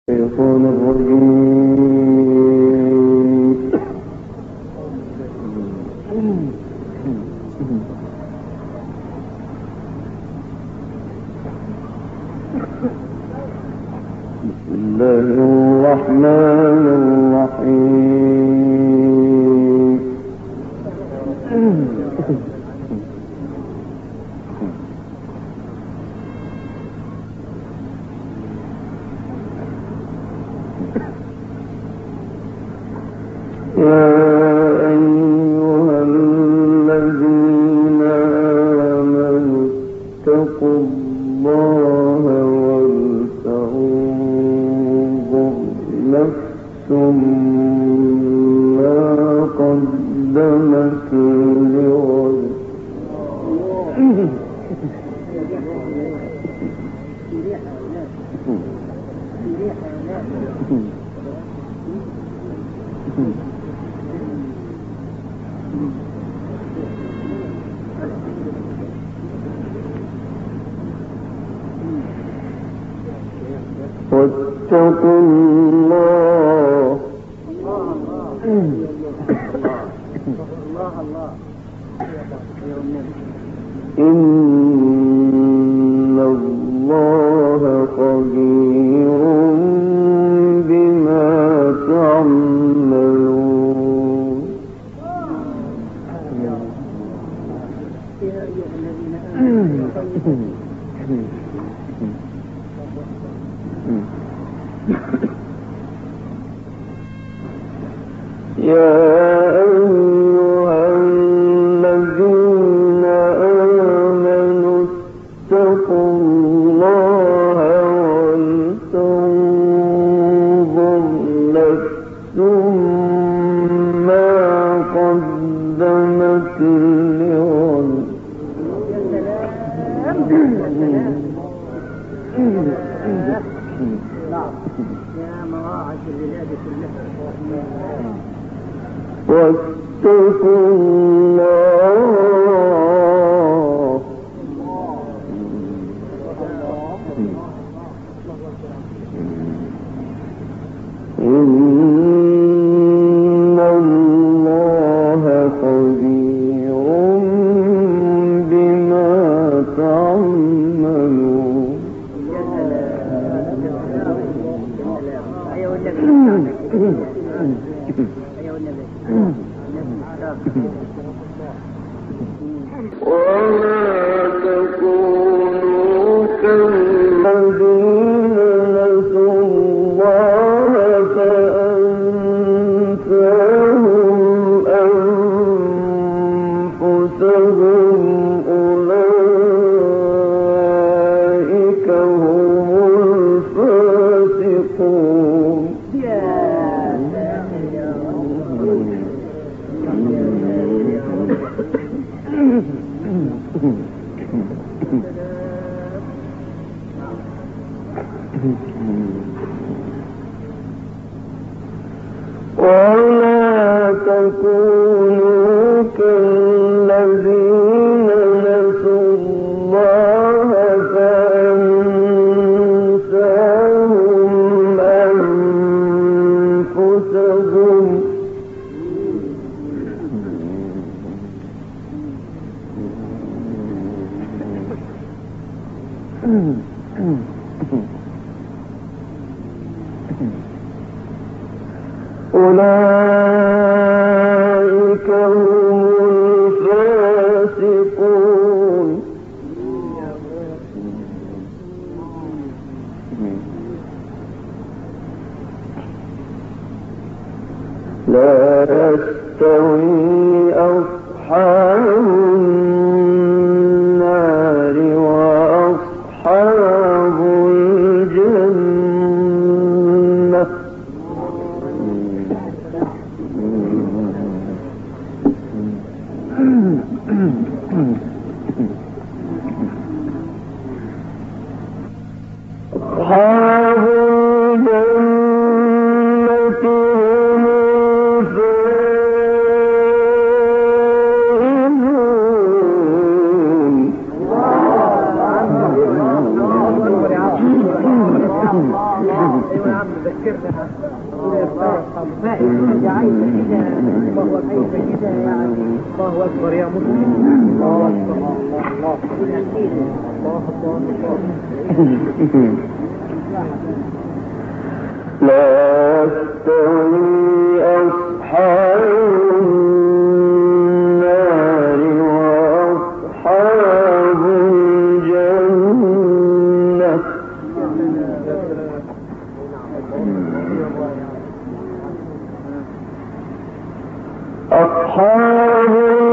الشيطان الرجيم. بسم الله الرحمن الرحيم. يا أيها الذين آمنوا اتقوا الله ولتنظر نفس ما قدمت لغد. واتقوا الله إن الله خبير بما تعملون. يا أيها الذين آمنوا اتقوا الله ولتنظر نفس ما قدمت لغد. واتقوا الله إن الله خبير بما تعملون. ولا تكونوا كالذين نسوا الله فأنساهم أنفسهم أولئك هم الفاسقون. ولا تكونوا كالذين نسوا الله فأنساهم أنفسهم أولئك هم الفاسقون. لا يستوي أصحاب النار وأصحاب الجنة. أصحاب الجنة هم الفائزون. عم ذكرنا فائدة عايزة كده عايزة كده يعني. الله أكبر يا مسلم. الله أكبر. الله لا يستوي أصحاب النار وأصحاب الجنة. أصحاب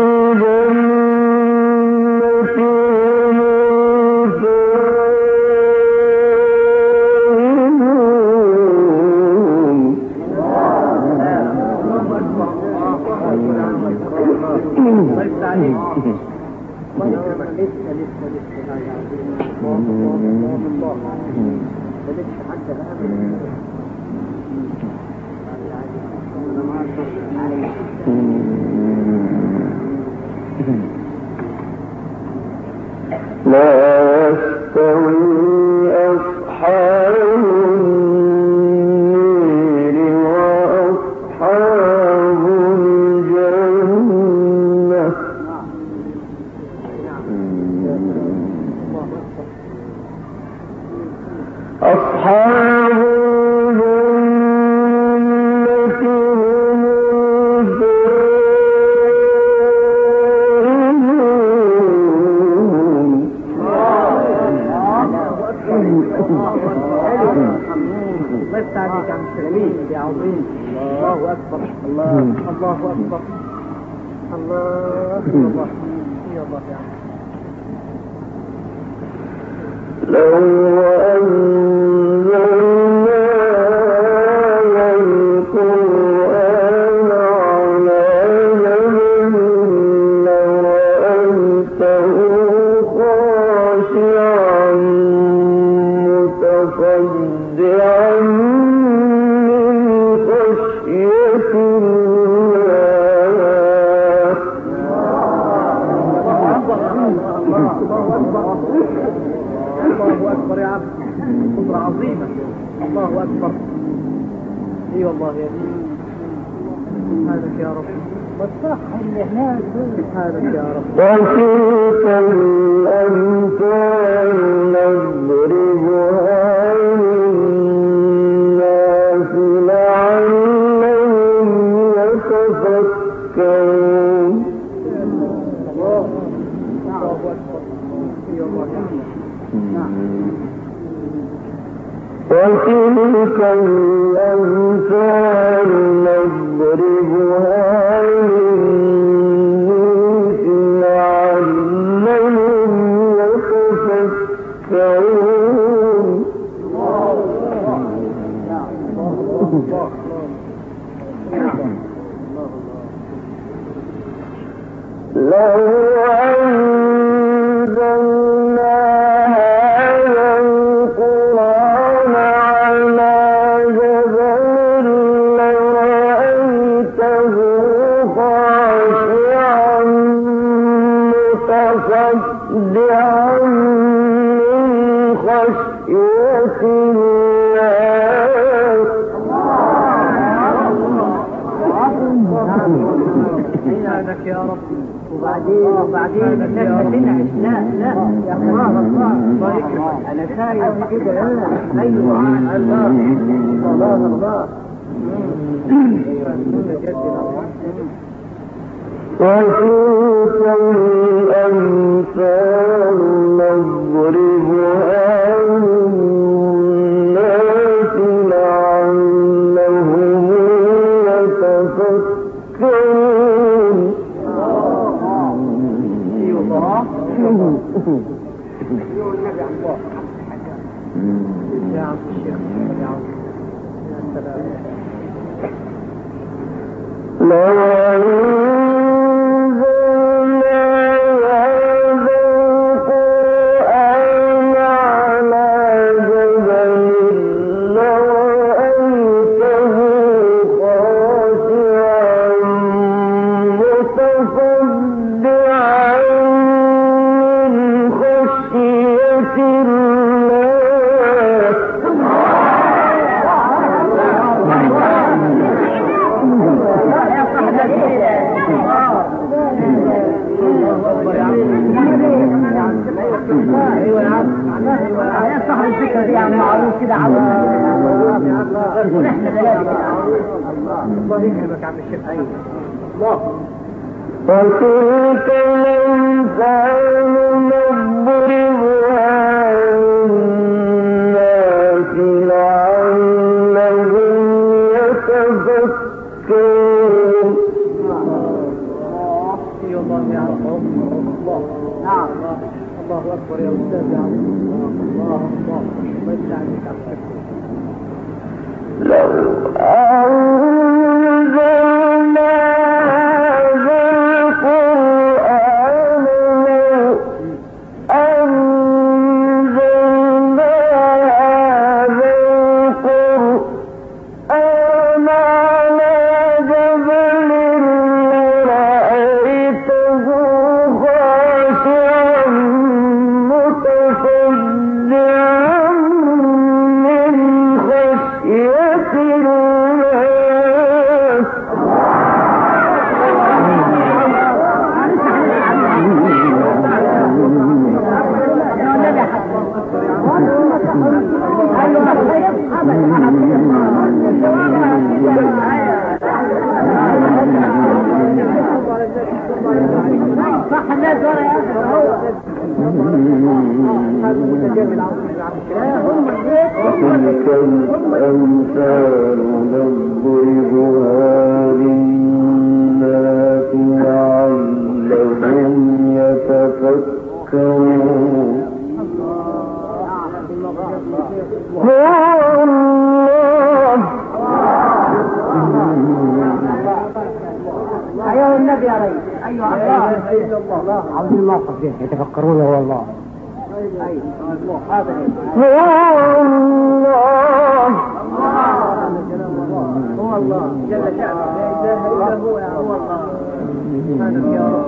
لا يستوي أصحاب النار وأصحاب الجنة. أصحاب الله أكبر. الله أكبر. الله أكبر. يا الله يا عم. لو أنزلنا هذا القرآن على جبل لرأيته خاشعا متصدعا الله أكبر يا عبد. قدرة عظيمة. الله أكبر. اي والله يا دين. سبحانك يا رب. والصح اللي هناك. سبحانك يا رب. وتلك الأمثال نضربها للناس لعلهم يتفكرون. الله أكبر. اي والله يا عم. وتلك الأمثال نضربها للناس لعلهم يتفكرون. لو أنزلنا هذا القرآن على جبل لرأيته خاشعا متصدعا من خشية الله. هذاك يا رب. وبعدين لما تنعش. لا يا الله الله يكرمك. انا خايف كده. ايوه الله الله. وتلك الأمثال نضربها للناس لعلهم يتفكرون. يا عم الشيخ يا عم. يا سلام. لو أنزلنا هذا القرآن على جبل لرأيته خاشعا متصدعا من خشية الله. عن الفكرة دي عن معروف كده عاوزنا ونحن ذلك الله يكرمك يا عم الشيخ. ايوه الله. وتلك الأمثال نضربها للناس لعلهم يتفكرون. اي والله يا رب. الله. نعم الله اكبر يا استاذ يا عم. الله الله ما يطلع عليك على الشكر. لو أنزلنا هذا القرآن على جبل لرأيته خاشعا متصدعا من خشية الله. صح الناس ورا يا اخي وتلك الأمثال نضربها للناس لعلهم يتفكرون. هو الله. ايها النبي يا ريس. ايها الله. عاوزين الله فيه يتفكرون. هو الله. هو الله. هو الله جل شأنه. لا اله الا هو. هو الله سبحانك يا رب.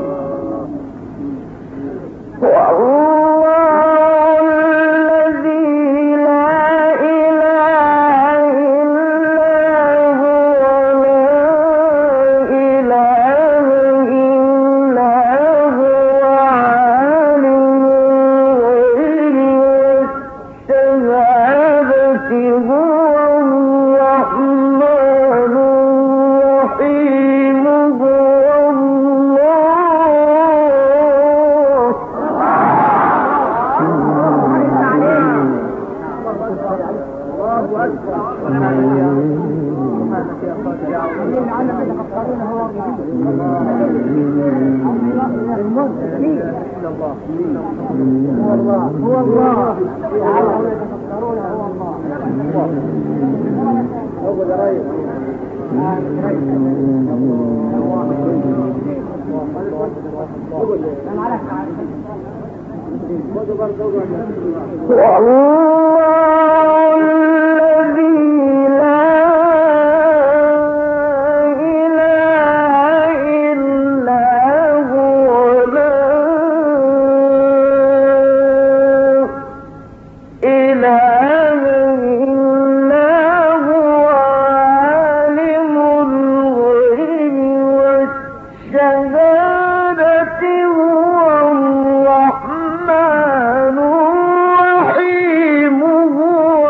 هو الله الذي لا إله إلا هو. لا إله إلا هو عالم الغيب والشهادة. هو الرحمن الرحيم. هو هو الله. والله الذي لا إله إلا هو. لا إله إلا هو عالم الغيب والشهادة. هو الرحمن الرحيم. هو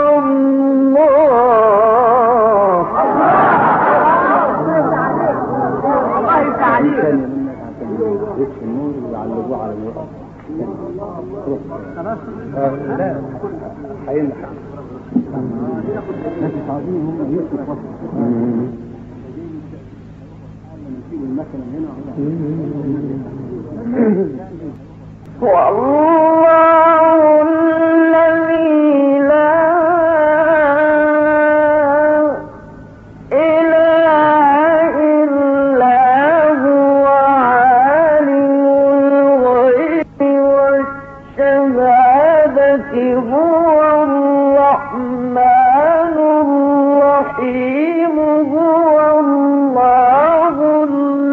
هو الله الذي لا إله إلا هو عالم الغيب والشهادة. هو الرحمن الرحيم. هو الله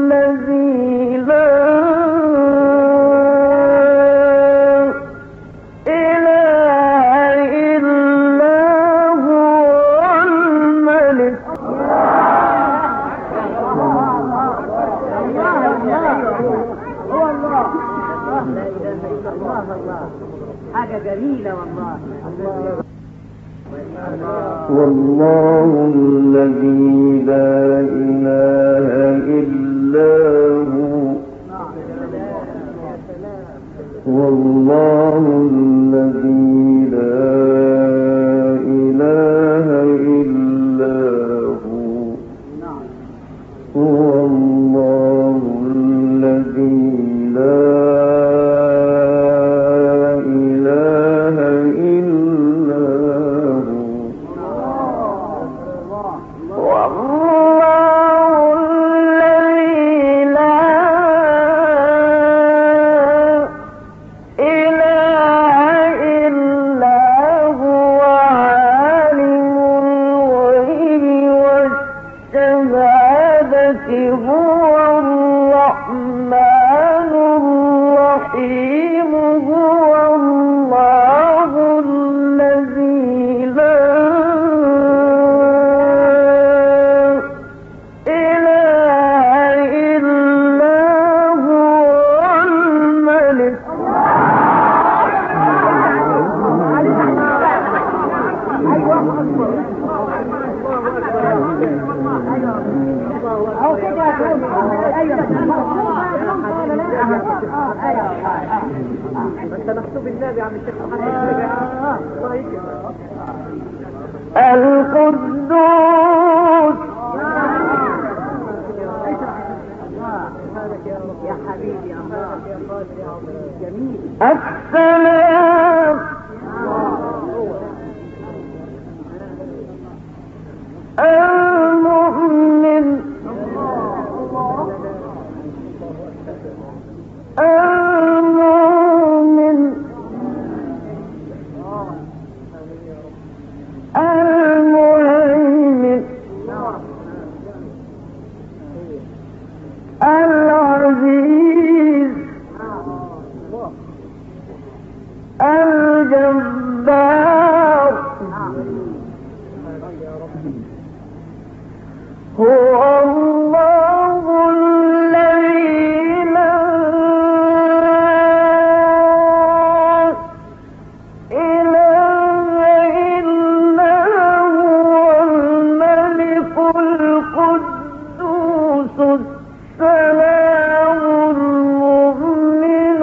الذي لا حاجة جميلة والله. والله الذي لا إله إلا هو والله الذي لا إله إلا هو هو الله الذي لا إله إلا هو والله الذي لا إله إلا هو عالم الغيب والشهادة هو الرحمن الرحيم هو الله الذي لا إله إلا هو الملك انت مكتوب النبي يا عم الشيخ محمد. الله يكرمك. القدوس يا حبيبي يا الله يا قادر يا عظيم جميل. السلام المؤمن المؤمن المهيمن العزيز الجبار هو الله الذي لا إله إلا هو الملك القدوس السلام المؤمن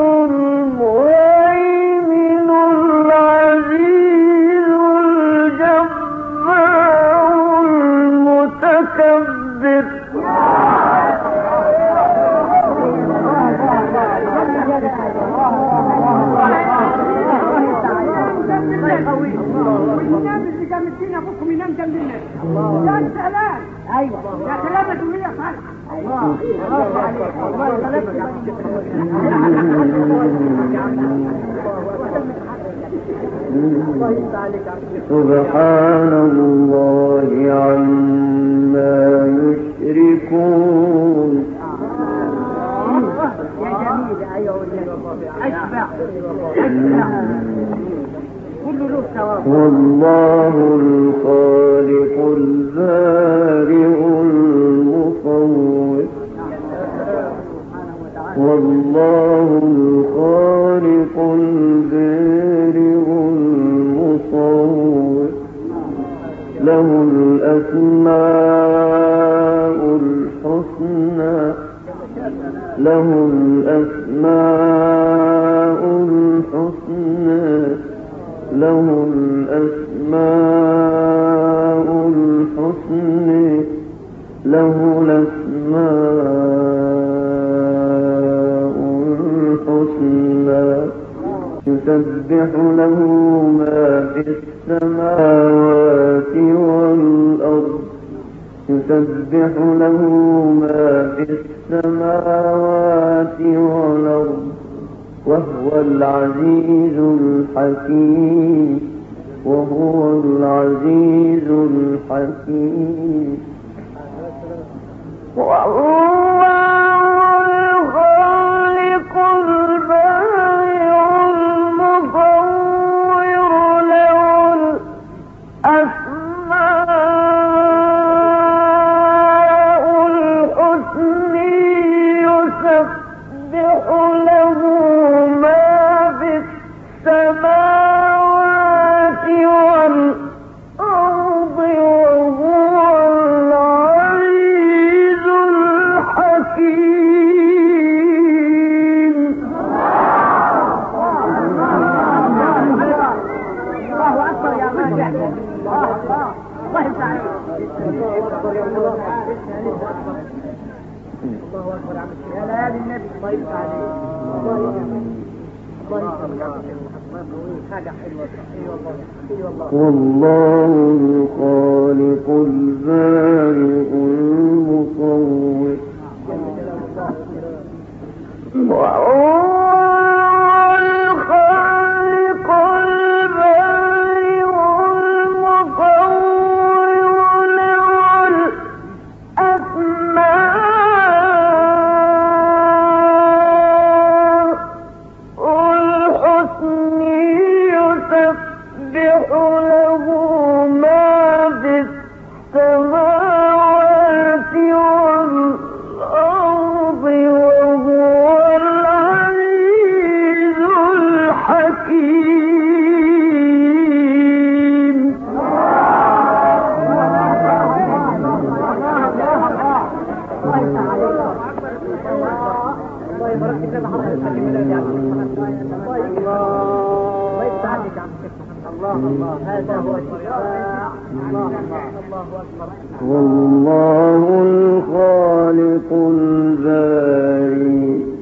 المهيمن العزيز الجبار المتكبر اللي جامدين ابوكم ينام جنب الناس. يا سلام. ايوه يا سلام يا دنيا صالحه. الله عليك الله يسلمك. سبحان الله عما يشركون. يا جميل. ايوه اشبع كله له ثواب. والله الخالق البارئ المصور والله الخالق البارئ المصور له الأسماء الحسنى له الأسماء الحسنى له الأسماء الحسنى له الأسماء الحسنى يسبح له ما في السماوات والأرض يسبح له ما في السماوات والأرض وهو العزيز الحكيم وهو العزيز الحكيم والله الخالق البارئ المصور له الأسماء الحسنى يسبح له ما في السماوات الله اكبر يا عم الشيخ. يا ليالي النبي الله يفتح عليك. الله حاجه حلوه. اي والله. والله الخالق البارئ المصور والله الخالق البارئ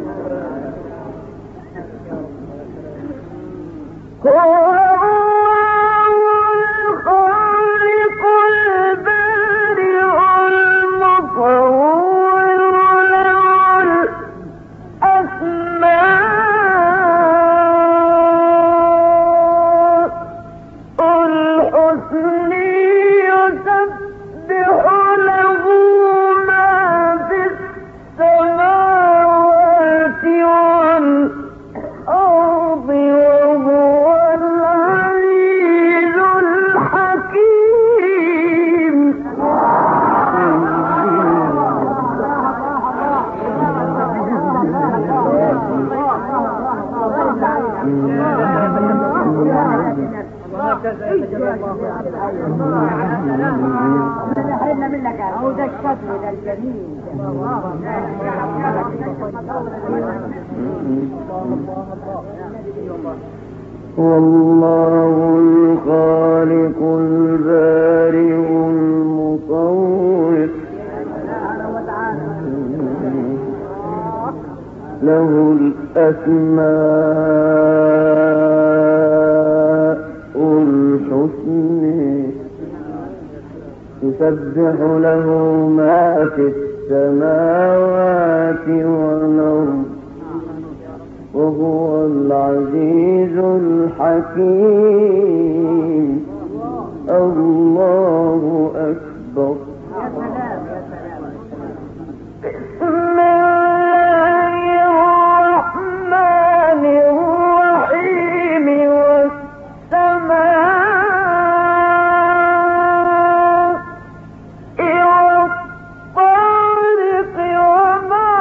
والله الخالق البارئ المصور له الأسماء الحسنى يسبح له ما في السماوات والأرض وهو العزيز الحكيم الله أكبر بسم الله الرحمن الرحيم والسماء والطارق وما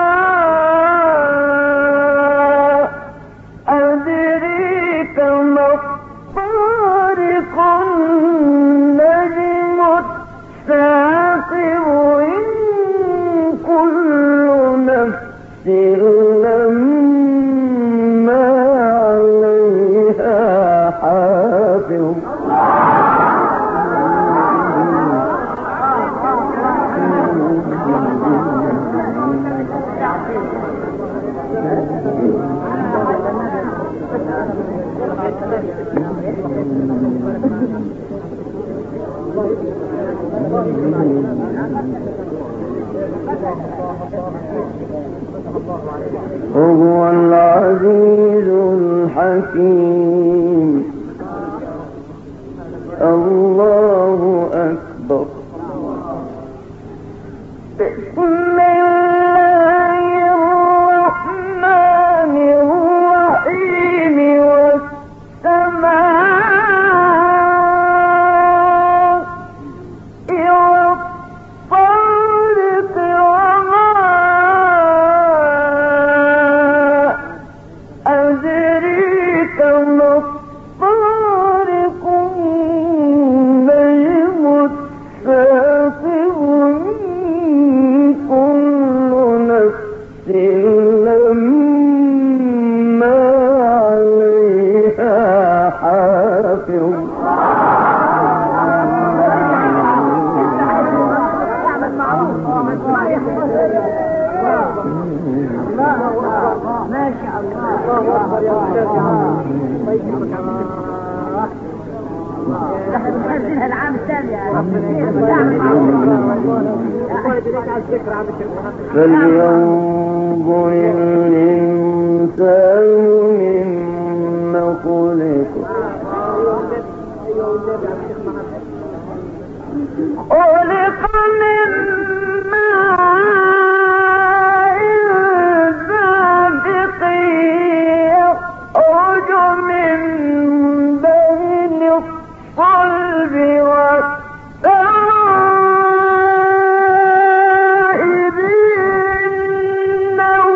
أدريك ما الطارق النجم الثاقب إن كل نفس لما عليها حافظ وهو العزيز الحكيم الله أكبر بسم الله الرحمن الرحيم والسماء والطارق وما أدريك ما الطارق النجم العام الثاني فلينظر الإنسان مما خلق خلق من ماء دافق يخرج من بين الصلب والترائب إنه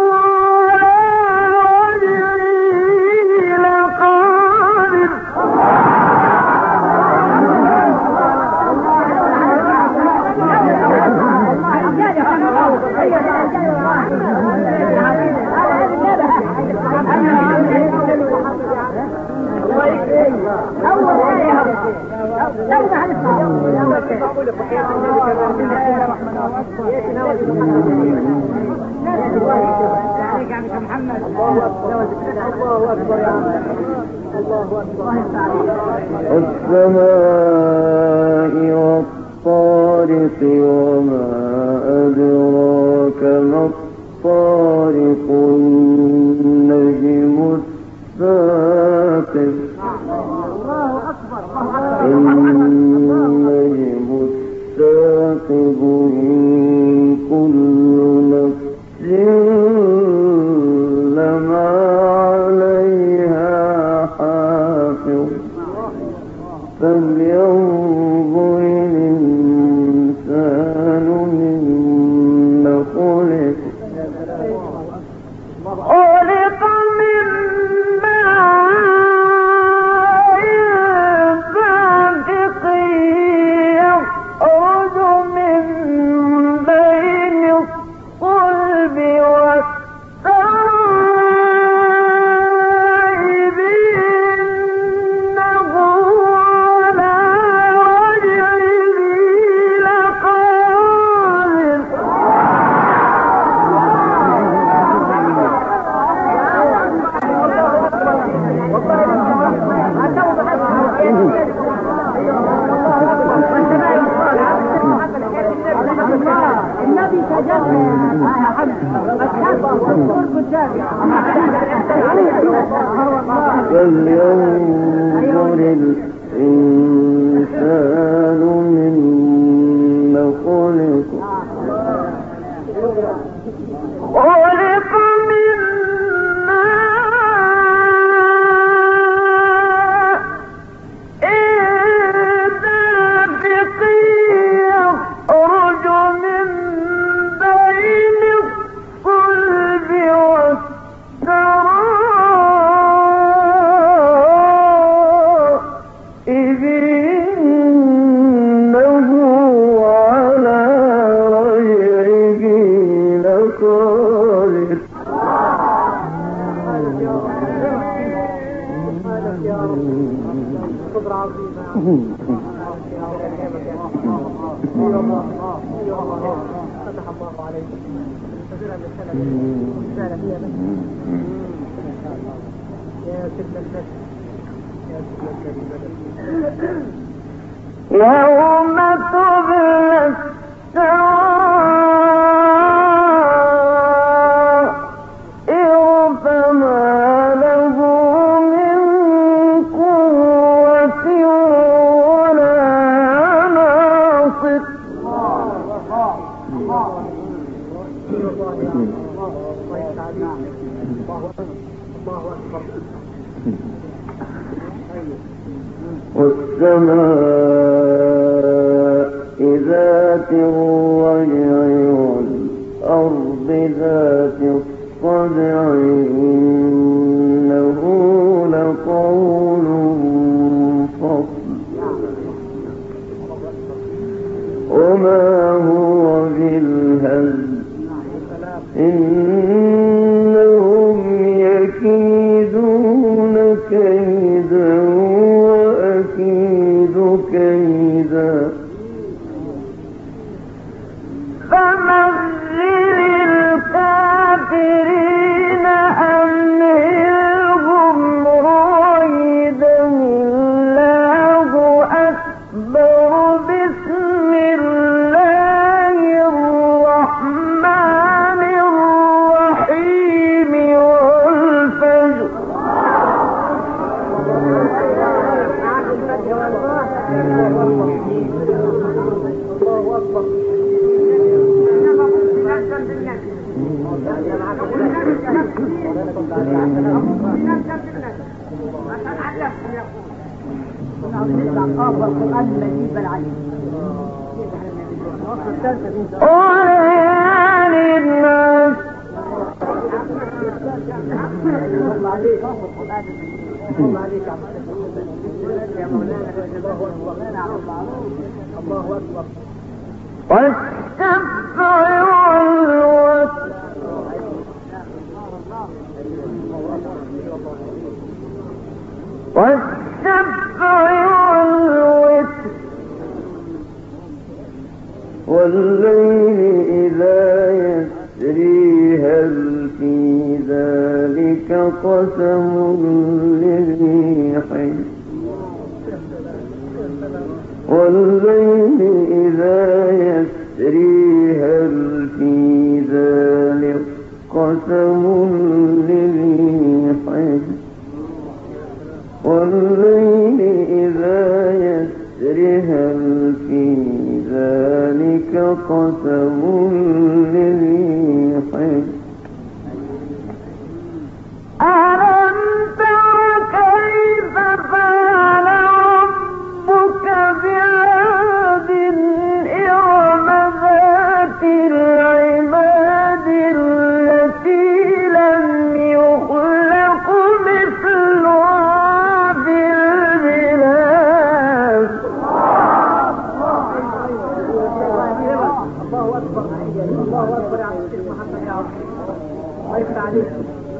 على وجهه لقادر السماء والطارق وما أدراك ما الطارق النجم الثاقب النجم الثاقب إن كل نفس لما عليها حافظ فلينظر الإنسان مما خلق خلق من ماء دافق يخرج من بين الصلب والترائب إنه على وجهه لقادر النبي تجلى يا حمد فلينظر الإنسان مما خلق خلق من ماء دافق يخرج من بين الصلب والترائب إنه على رجعه لقادر يوم تبلى السرائر فما له من قوة ولا ناصر والسماء ذات الرجع والأرض ذات الصدع إنه لقول فصل وما هو بالهزل إنهم يكيدون كيدا وأكيد كيدا فمهل الكافرين أمهلهم والليل إذا يسري هل في ذلك قسم لذي حجر والليل إذا يسري هل في ذلك قسم لذي حجر والليل إذا يسري هل في ذلك قسم لذي حجر ألم تر كيف فعل ربك بعاد إرم ذات العماد التي لم يخلق مثلها في البلاد الله أكبر يا عم الشيخ محمد يا عم الله يفتح عليك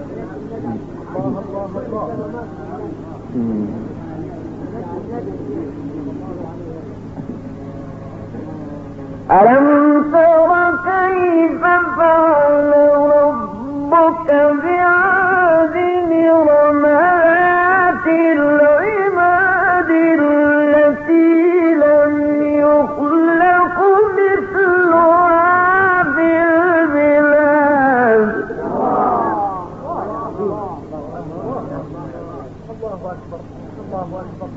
ألم تر كيف فعل ربك بعاد إرم ذات العماد التي لم يخلق مثلها في البلاد الله أكبر الله أكبر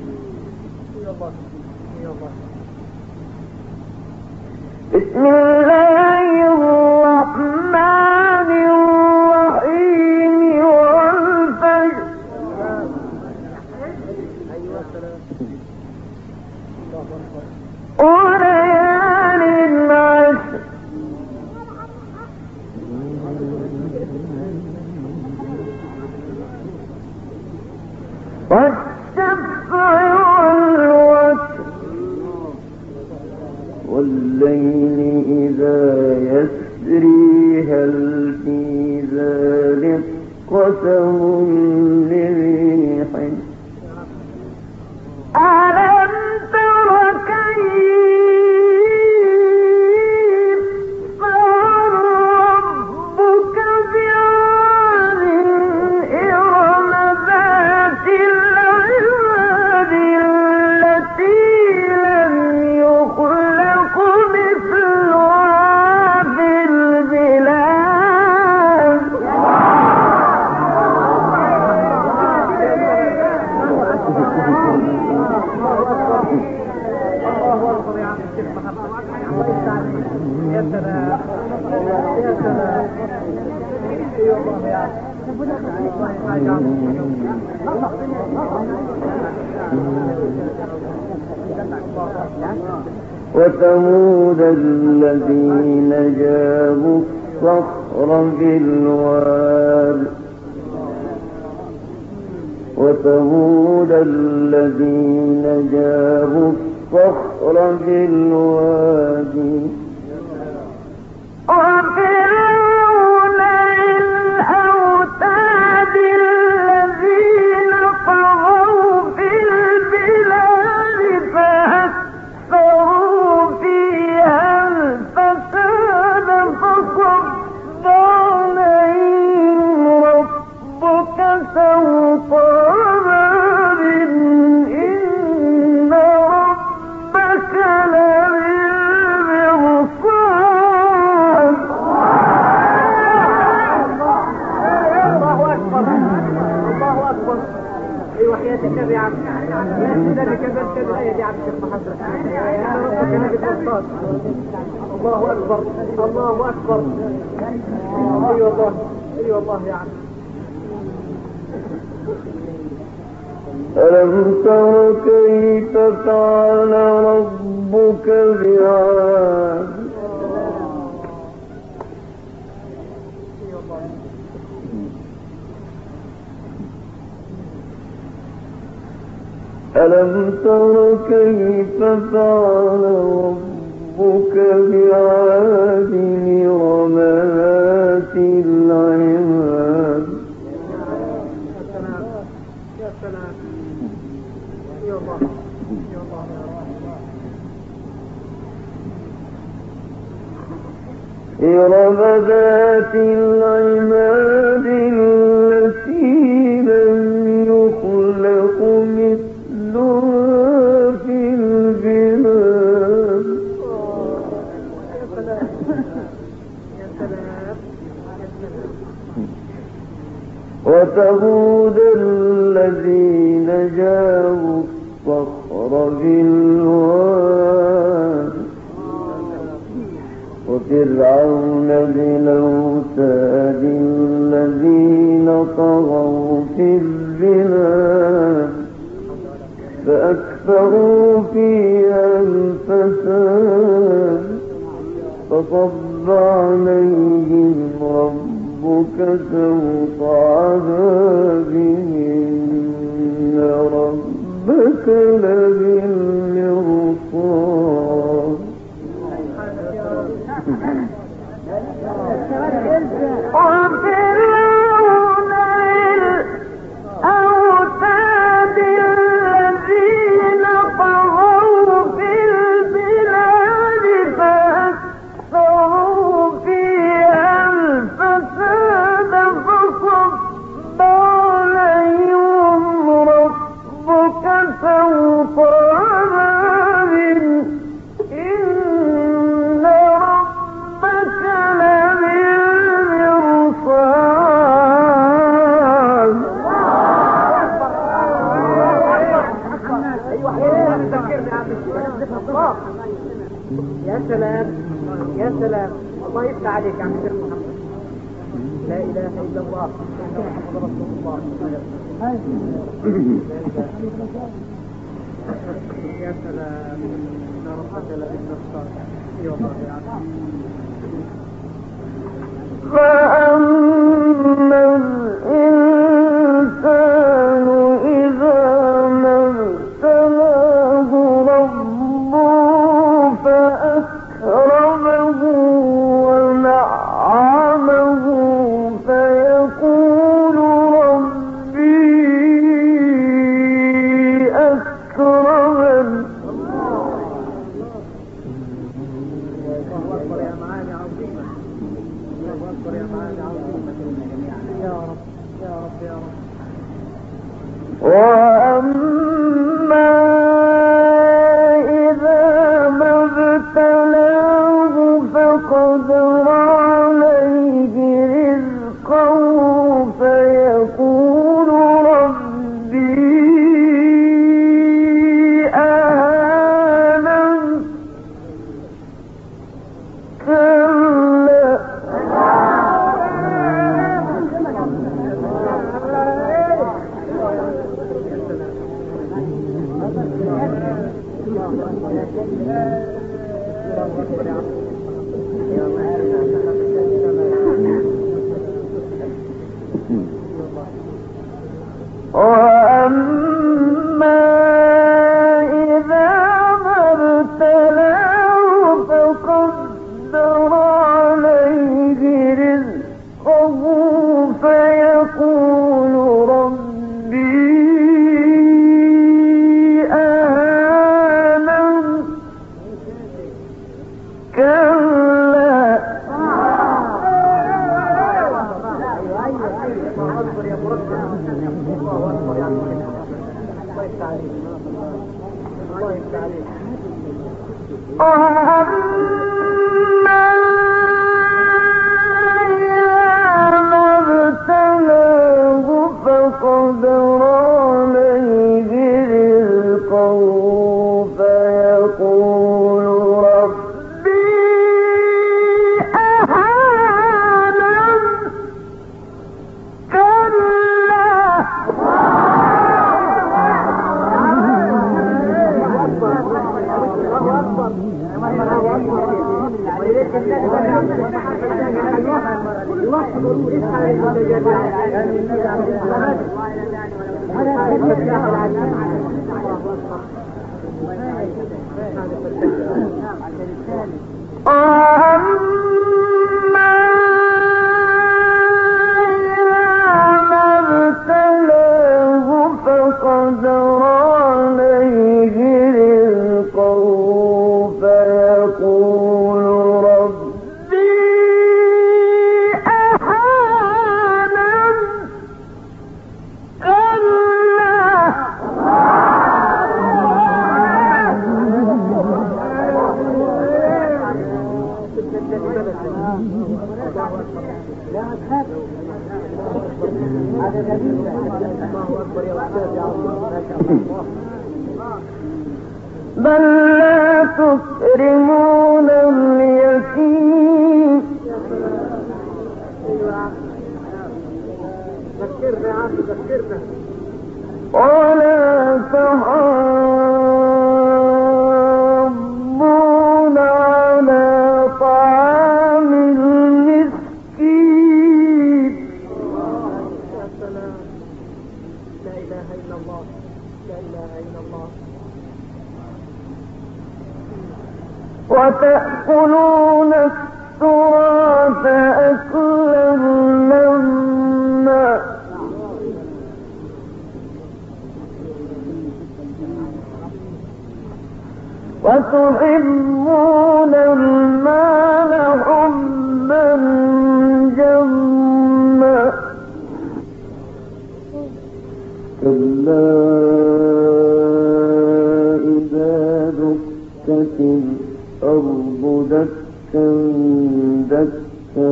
بسم الله الرحمن الرحيم والفجر وليال عشر والشفع والوتر والليل إذا يسري هل في ذلك قسم لذي حجر ألم تر كيف فعل ربك بعاد إرم ذات العماد التي لم يخلق مثلها في البلاد وثمود الذين جابوا الصخر بالواد وثمود الذين جابوا الصخر بالوادي وفرعون الأوتاد الذين طغوا في البلاد فأكثروا فيها الفساد فصب عليهم ربك سوط عذاب إن ربك لبالمرصاد الله أكبر وحياة النبي عبد يا النبي كمان كان الآية دي عبد الشيخ محمد إن ربك لبالمرصاد الله أكبر الله أكبر أي والله يا عم ألم تر كيف فعل ربك بعاد ألم تر كيف فعل ربك بعاد إرم ذات العماد إرم ذات العماد التي لم يخلق مثلها في البلاد وثمود الذين جابوا الصخر بالواد وفرعون بالأوتاد الذين طغوا في البلاد فأكثروا فيها الفساد فصب عليهم ربك سوط عذاب إن ربك لبالمرصاد وفرعون الأوتاد الذين طغوا في البلاد فأكثروا فيها الفساد فصب عليهم ربك سوط عذاب إن ربك لبالمرصاد يا سلام يا سلام، الله يفتح عليك يا عم الشيخ محمد. لا اله الا الله محمد رسول الله. يا سلام يا رب لبالمرصاد. اي والله يا عم. فأما الإنسان إذا ما ابتلاه ربه فأكرمه ونعمه فيقول ربي أكرمن الله اكبر يا معاني عظيمه. الله اكبر يا معاني عظيمه. يا رب يا رب يا رب. وأما إذا ما ابتلاه فقدر عليه رزقه فيقول ربي أهانن كلا وأما إذا ما ابتلاه فقدر عليه رزقه فيقول ربي أهانن كلا وأما إذا ما ابتلاه فقدر عليه رزقه فيقول ربي أهانن كلا بل لا تكرمون اليتيم ولا تحاضون على طعام المسكين لا إله إلا الله لا إله إلا الله وتأكلون التراث أكلا لما وتحبون المال حبا جما كلا إذا دكت الأرض دكا دكا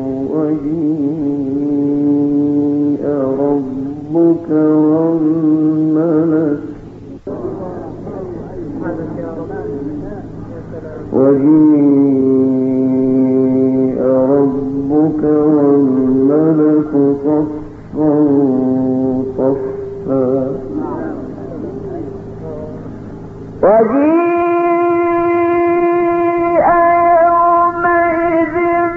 وجيء ربك والملك وجيء ربك والملك صفا صفا وجيء يومئذ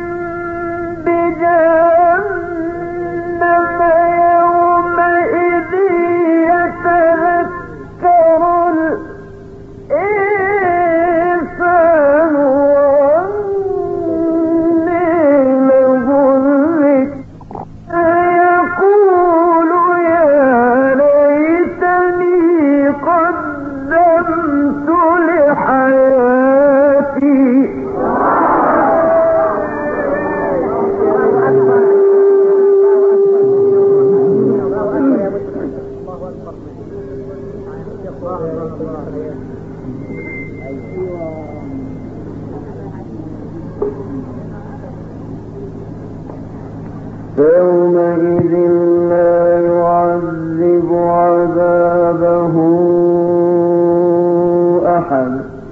بجهنم يومئذ يتذكر الإنسان وأنى له الذكر يقول يا ليتني قدمت لحياتي فيومئذ لا يعذب عذابه أحد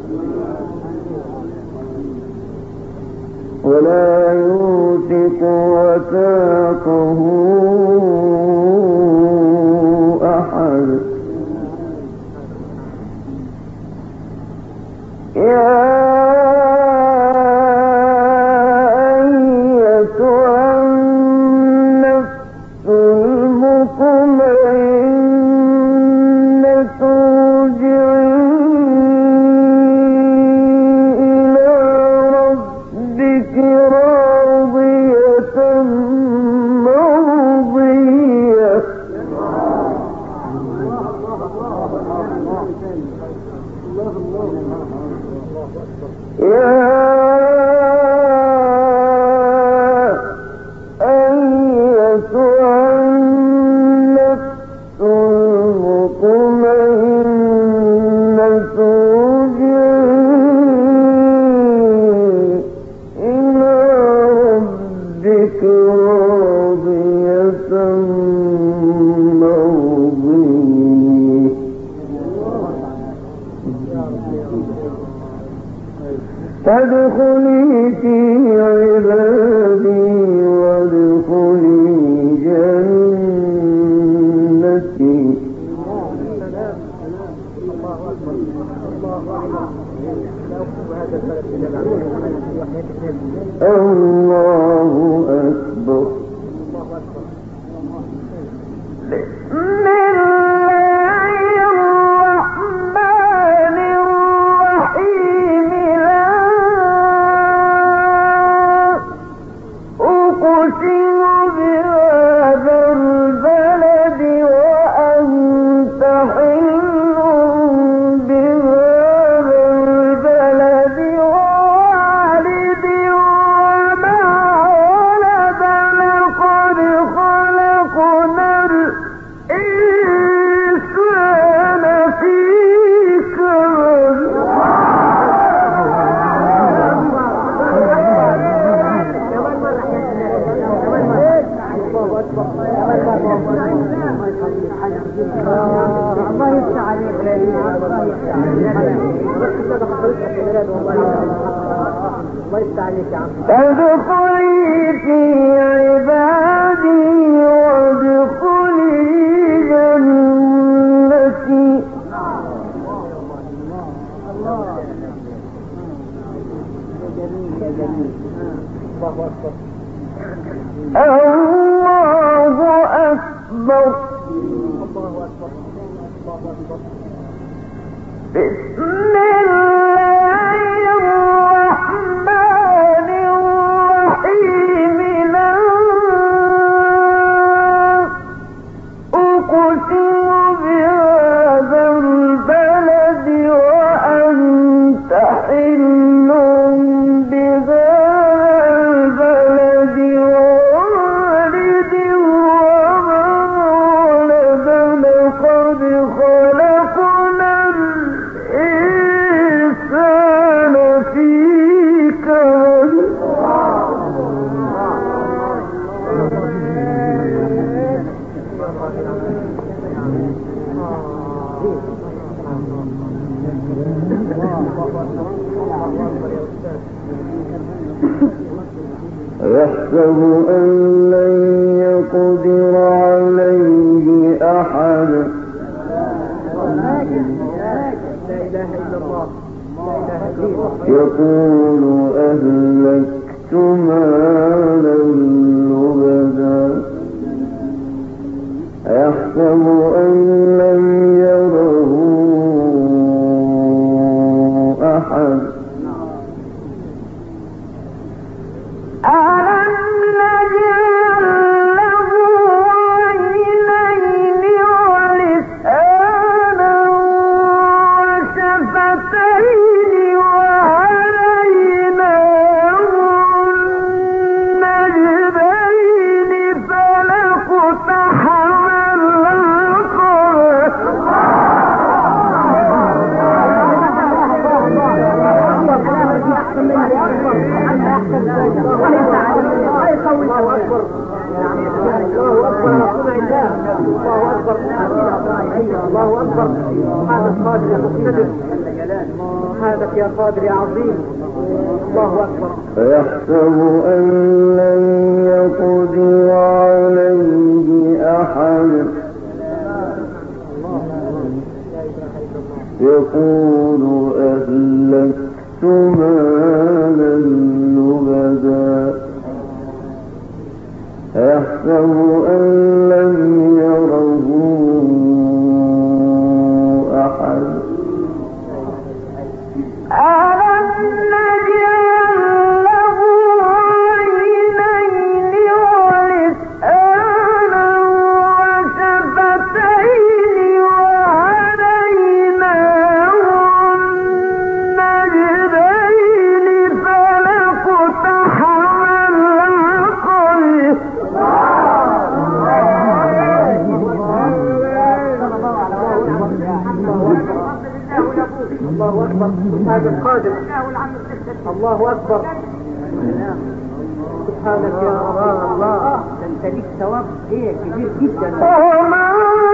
ولا يوثق وثاقه أحد يا فادخلي في عبادي وادخلي جنتي. الله أكبر. بسم الله الرحمن الرحيم. لا أقسم بهذا البلد وأنت حل بهذا البلد ووالد وما ولد. لقد خلقنا الإنسان في كبد. الله يفتح عليك يا الله يفتح عليك يا عم. ادخلي في عبادي وادخلي جنتي. الله أكبر. بسم الله الرحمن الرحيم. لا أقسم بهذا البلد وأنت حل بهذا البلد ووالد وما ولد. لقد خلقنا الإنسان في كبد. يحسب أن لن يقدر عليه أحد. يقول أهلكت مالا لبدا. يحسب أن لم يره أحد. ألم نجعل له عينين ولسانا وشفتين وهديناه النجدين فلاقتحم الله أكبر. هذا القادر يا مقتدر. هذا يا قادر يا عظيم. الله أكبر. فيحسب أن لن يقدر عليه أحد. يقول أهلكت مالا لبدا. يحسب أن لم يره أحد. ألم نجعل له عينين ولسانا وشفتين وهديناه النجدين فلاقتحم العقبة. الله أكبر. هذا القادر. الله أكبر. سبحانك يا الله. انت ليك ثواب ايه كبير جدا. وما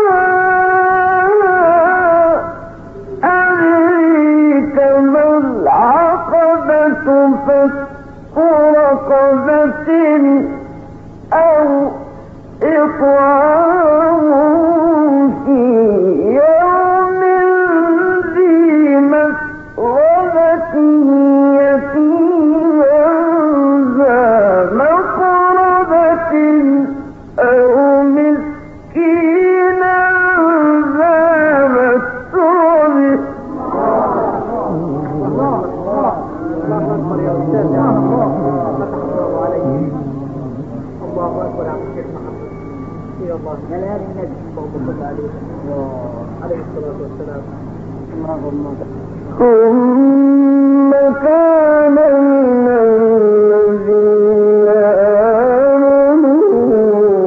أدريك ما العقبة. فك رقبة أو إطعام في يوم ذي مسغبة. يا ليالي النبي اللهم صل عليه عليه الصلاة والسلام. اللهم ثم كان من الذين آمنوا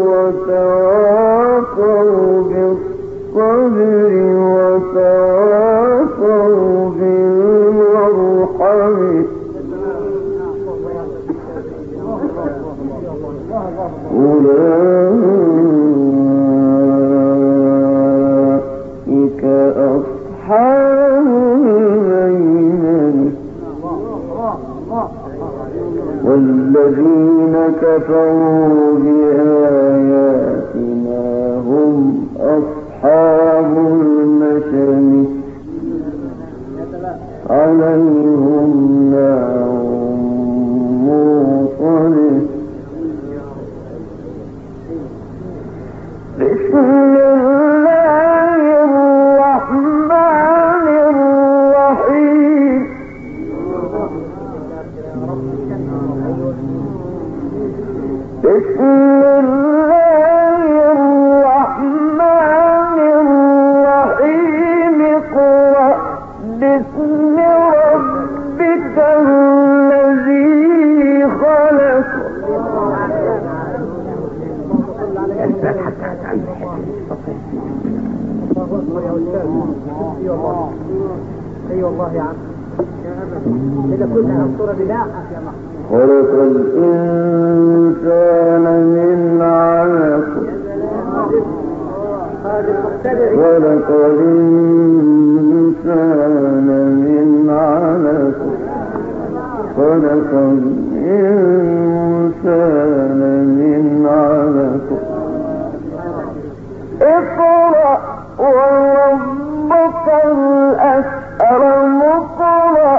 وتواصوا بالصبر وتواصوا بالمرحمة أولئك أصحاب الميمنة والذين كفروا بآياتنا هم أصحاب المشأمة عليهم نار موصدة بسم الله الرحمن الرحيم بسم الله الرحمن الرحيم اقرأ باسم ربك الذي خلق اي والله يا عم اذا كنا ننصر بلاحة يا محمد. خلق الإنسان من علق خلق الإنسان من علق خلق الإنسان من علق اقرأ وربك الأكرم اقرأ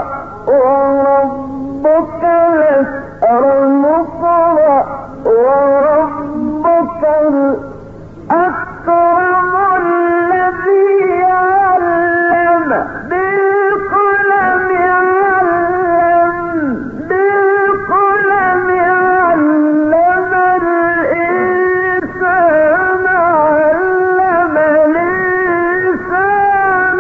وربك الأكرم اقرأ وربك الأكرم الذي علم بالقلم علم الإنسان علم الإنسان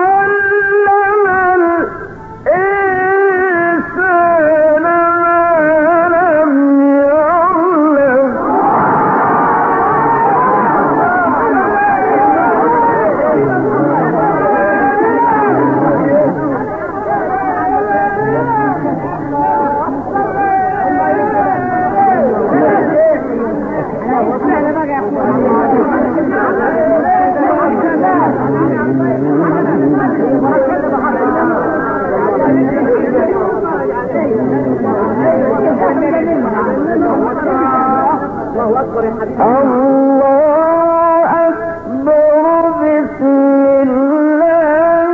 الله أكبر يا حبيبي. الله أكبر بسم الله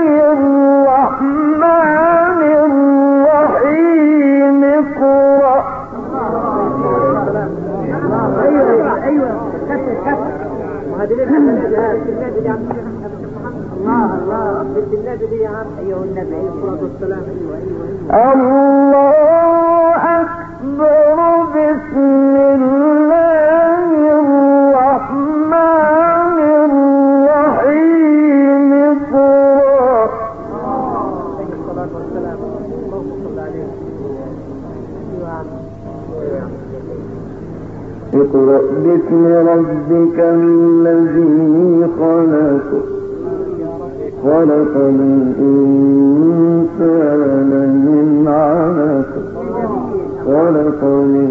الرحمن الرحيم اقرأ ايوه كسر وهذه ليه النادي دي يا عم الله النادي دي يا عم ايوه النبي عليه الصلاه والسلام. ايوه الله أكبر بسم الله الرحمن الرحيم اقرأ عليه الصلاه والسلام. اللهم صل عليه. ايوه يا عم اقرأ باسم ربك الذي خلق خلق الإنسان من علق خلق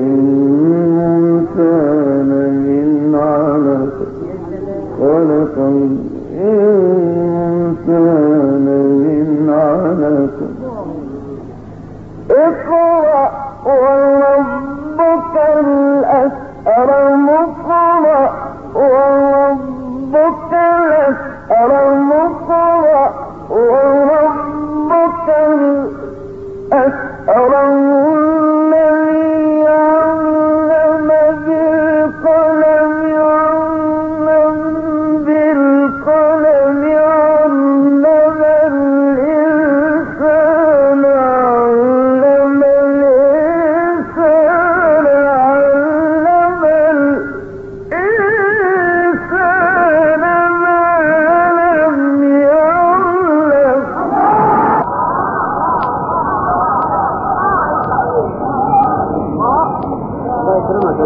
الإنسان من علق خلق الإنسان من علق اقرأ وربك الأكرم اقرأ وربك الأكرم اقرأ وربك الأكرم الذي علم بالقلم علم الإنسان علم الإنسان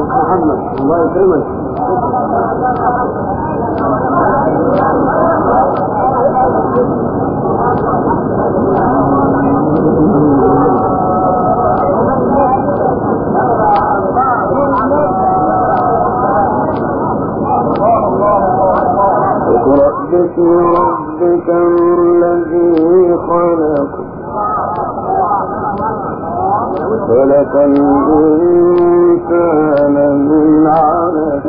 محمد الله يكرمك. اقرأ باسم ربك الذي خلق خلق الإنسان من علق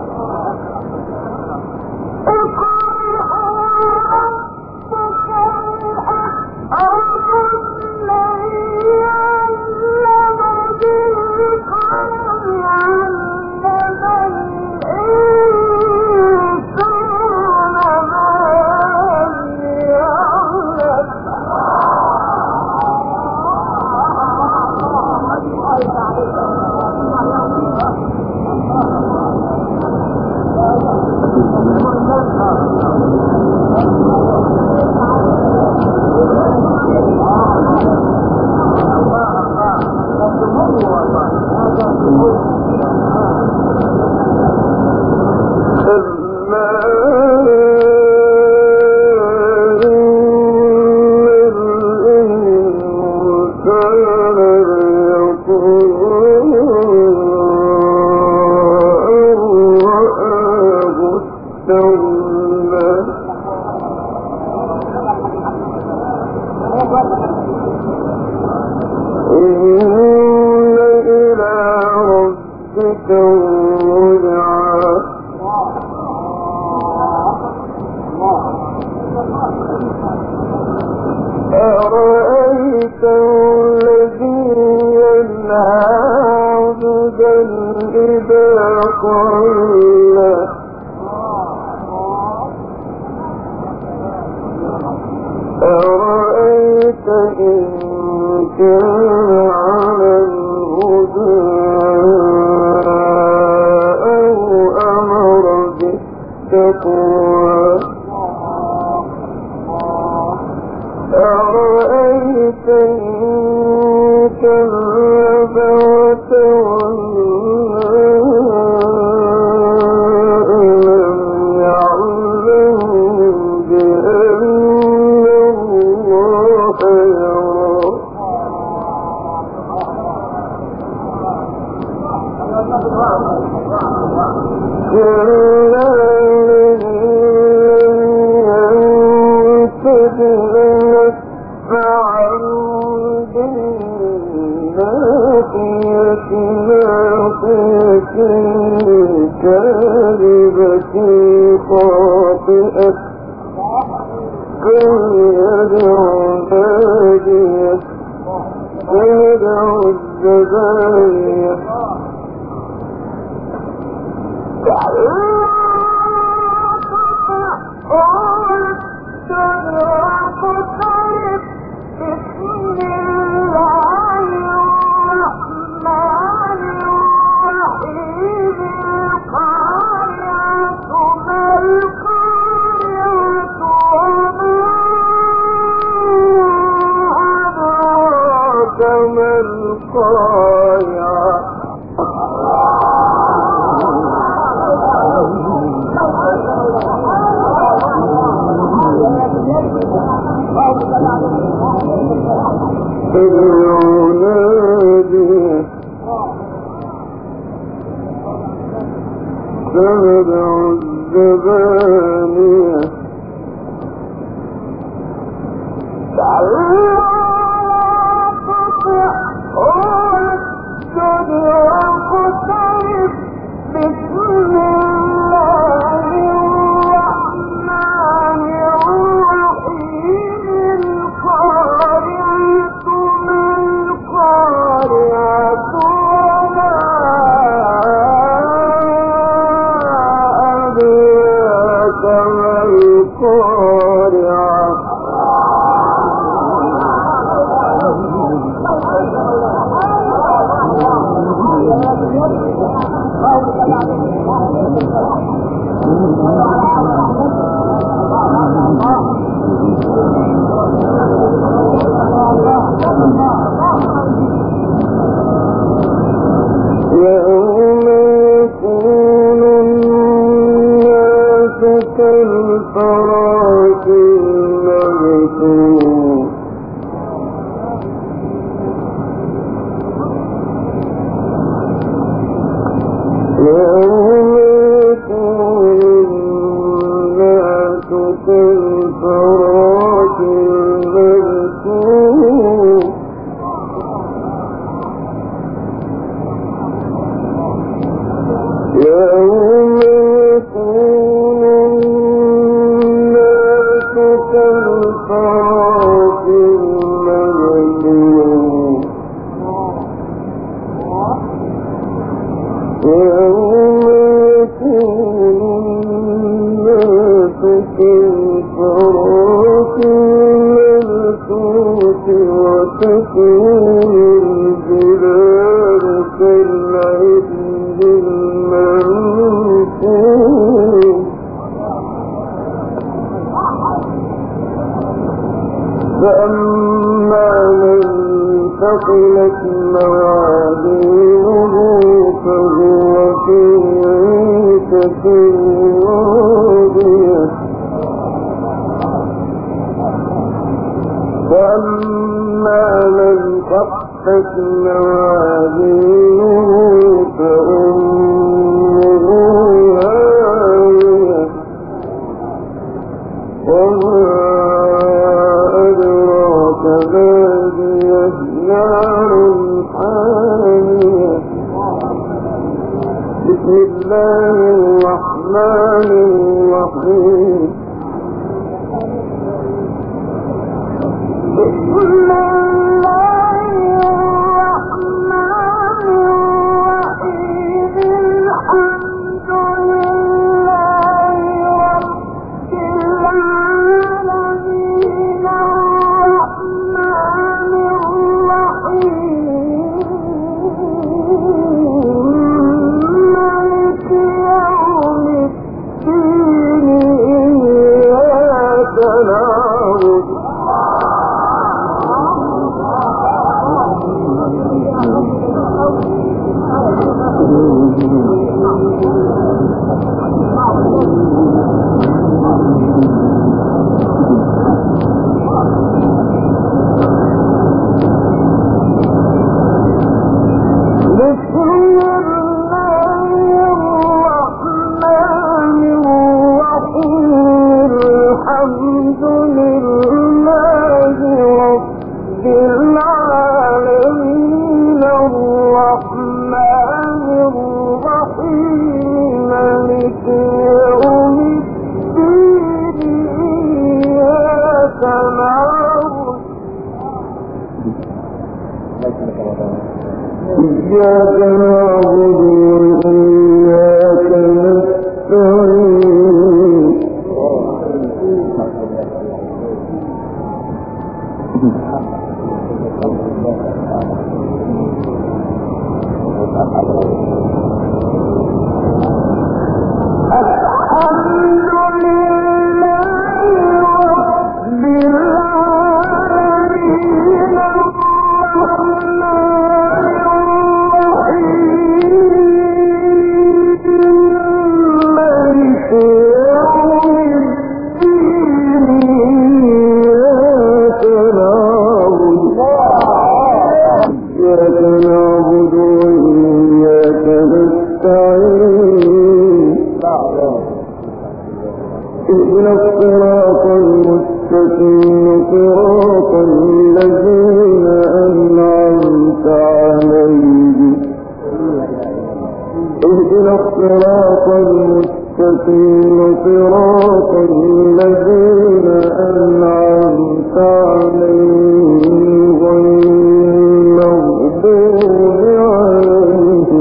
أرأيت الذي ينهى عبدا إذا قال أرأيت إن كان على الهدى أو أمر بالتقوى أرأيت إن كذب وتولى ألم يعلم بأن الله يرى كلا كاذبة خاطئة فليدع ناديه فيدع الزبانية فندع الزبانية كالفراش المبثوث يوم يكون الناس كالفراش المبثوث يوم يكون الناس كالفراش المبثوث وتكون الجبال كالعهن المنفوش فأما من ثقلت موازينه فهو في عيشة راضية وأما من خفت موازينه فأمه هاوية وما أدراك ما هي نار حامية بسم الله الرحمن الرحيم بسم الله الرحمن الرحيم الحمد لله رب العالمين الرحمن الرحيم مالك يوم الدين إياك نعبد إياك نعبد وإياك نستعين الحمد لله رب العالمين الرحمن اهدنا الصراط المستقيم صراط الذين أنعمت عليهم اهدنا الصراط المستقيم صراط الذين أنعمت عليهم غير المغضوب عليهم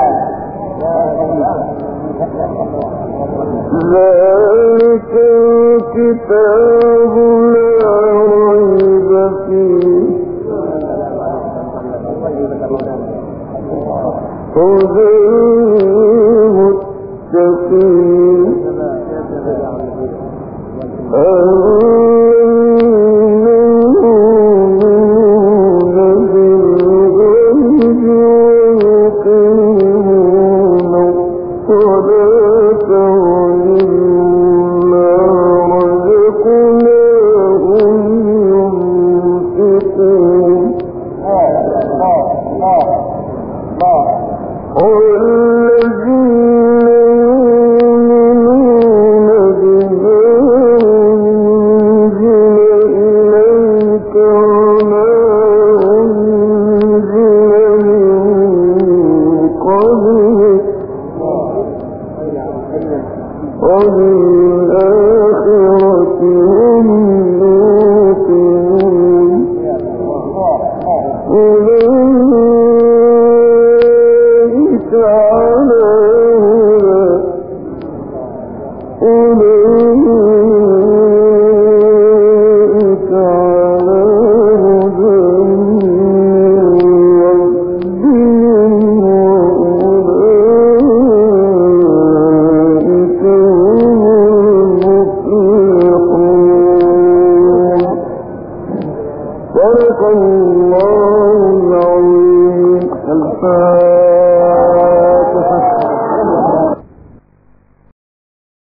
ذلك الكتاب لا ريب فيه هدى للمتقين وبالآخرة هم يوقنون أولئك على هدى أولئك على هدى صدق الله